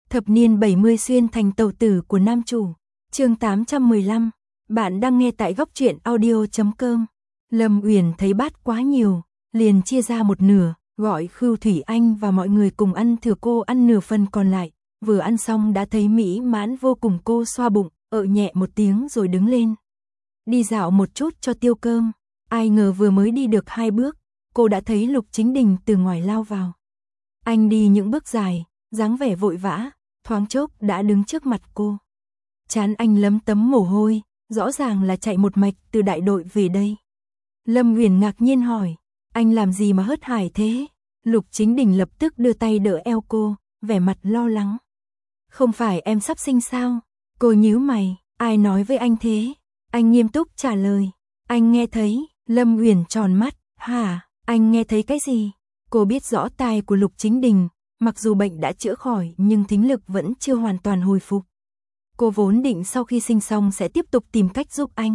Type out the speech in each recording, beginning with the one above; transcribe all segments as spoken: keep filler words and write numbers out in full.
Thập niên bảy mươi xuyên thành tàu tử của nam chủ. Chương tám trăm mười lăm. Bạn đang nghe tại góc truyện audio chấm com. Lâm Uyển thấy bát quá nhiều, liền chia ra một nửa, gọi Khưu Thủy Anh và mọi người cùng ăn, thừa cô ăn nửa phần còn lại. Vừa ăn xong đã thấy mỹ mãn vô cùng, cô xoa bụng, ợ nhẹ một tiếng rồi đứng lên. Đi dạo một chút cho tiêu cơm. Ai ngờ vừa mới đi được hai bước, cô đã thấy Lục Chính Đình từ ngoài lao vào. Anh đi những bước dài, dáng vẻ vội vã, thoáng chốc đã đứng trước mặt cô. Trán anh lấm tấm mồ hôi, rõ ràng là chạy một mạch từ đại đội về đây. Lâm Uyển ngạc nhiên hỏi, anh làm gì mà hớt hải thế? Lục Chính Đình lập tức đưa tay đỡ eo cô, vẻ mặt lo lắng. Không phải em sắp sinh sao? Cô nhíu mày, ai nói với anh thế? Anh nghiêm túc trả lời, anh nghe thấy. Lâm Uyển tròn mắt, hả, anh nghe thấy cái gì? Cô biết rõ tai của Lục Chính Đình, mặc dù bệnh đã chữa khỏi nhưng thính lực vẫn chưa hoàn toàn hồi phục. Cô vốn định sau khi sinh xong sẽ tiếp tục tìm cách giúp anh.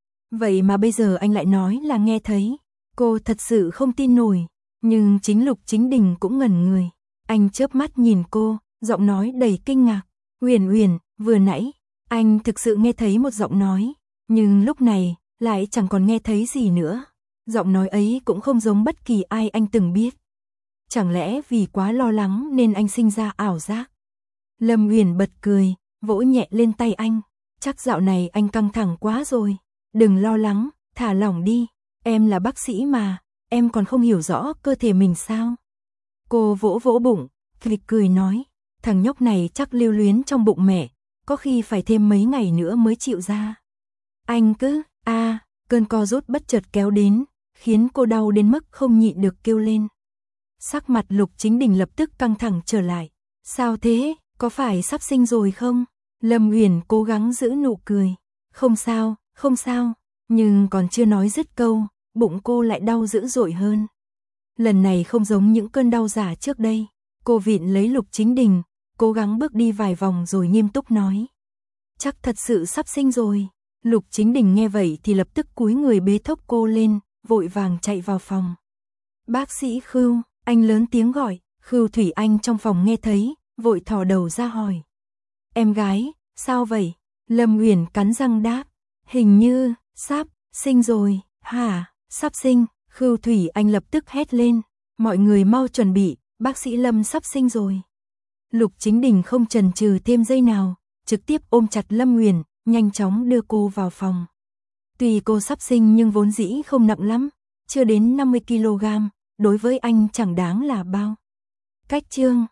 Vậy mà bây giờ anh lại nói là nghe thấy. Cô thật sự không tin nổi, nhưng chính Lục Chính Đình cũng ngẩn người. Anh chớp mắt nhìn cô, giọng nói đầy kinh ngạc. Uyển Uyển, vừa nãy, anh thực sự nghe thấy một giọng nói, nhưng lúc này lại chẳng còn nghe thấy gì nữa. Giọng nói ấy cũng không giống bất kỳ ai anh từng biết. Chẳng lẽ vì quá lo lắng nên anh sinh ra ảo giác? Lâm Uyển bật cười, vỗ nhẹ lên tay anh. Chắc dạo này anh căng thẳng quá rồi. Đừng lo lắng, thả lỏng đi. Em là bác sĩ mà, em còn không hiểu rõ cơ thể mình sao? Cô vỗ vỗ bụng, phịch cười nói, thằng nhóc này chắc lưu luyến trong bụng mẹ, có khi phải thêm mấy ngày nữa mới chịu ra. Anh cứ, a, à, cơn co rút bất chợt kéo đến, khiến cô đau đến mức không nhịn được kêu lên. Sắc mặt Lục Chính Đình lập tức căng thẳng trở lại. Sao thế, có phải sắp sinh rồi không? Lâm Uyển cố gắng giữ nụ cười. Không sao, không sao, nhưng còn chưa nói dứt câu, bụng cô lại đau dữ dội hơn. Lần này không giống những cơn đau giả trước đây. Cô vịn lấy Lục Chính Đình, cố gắng bước đi vài vòng rồi nghiêm túc nói. Chắc thật sự sắp sinh rồi. Lục Chính Đình nghe vậy thì lập tức cúi người bế thốc cô lên, vội vàng chạy vào phòng. Bác sĩ Khưu, anh lớn tiếng gọi. Khưu Thủy Anh trong phòng nghe thấy, vội thò đầu ra hỏi. Em gái, sao vậy? Lâm Uyển cắn răng đáp. Hình như, sắp, sinh rồi. Hả, sắp sinh? Khưu Thủy Anh lập tức hét lên. Mọi người mau chuẩn bị, bác sĩ Lâm sắp sinh rồi. Lục Chính Đình không chần chừ thêm giây nào, trực tiếp ôm chặt Lâm Uyển, nhanh chóng đưa cô vào phòng. Tuy cô sắp sinh nhưng vốn dĩ không nặng lắm, chưa đến năm mươi ki lô gam, đối với anh chẳng đáng là bao. Cách chương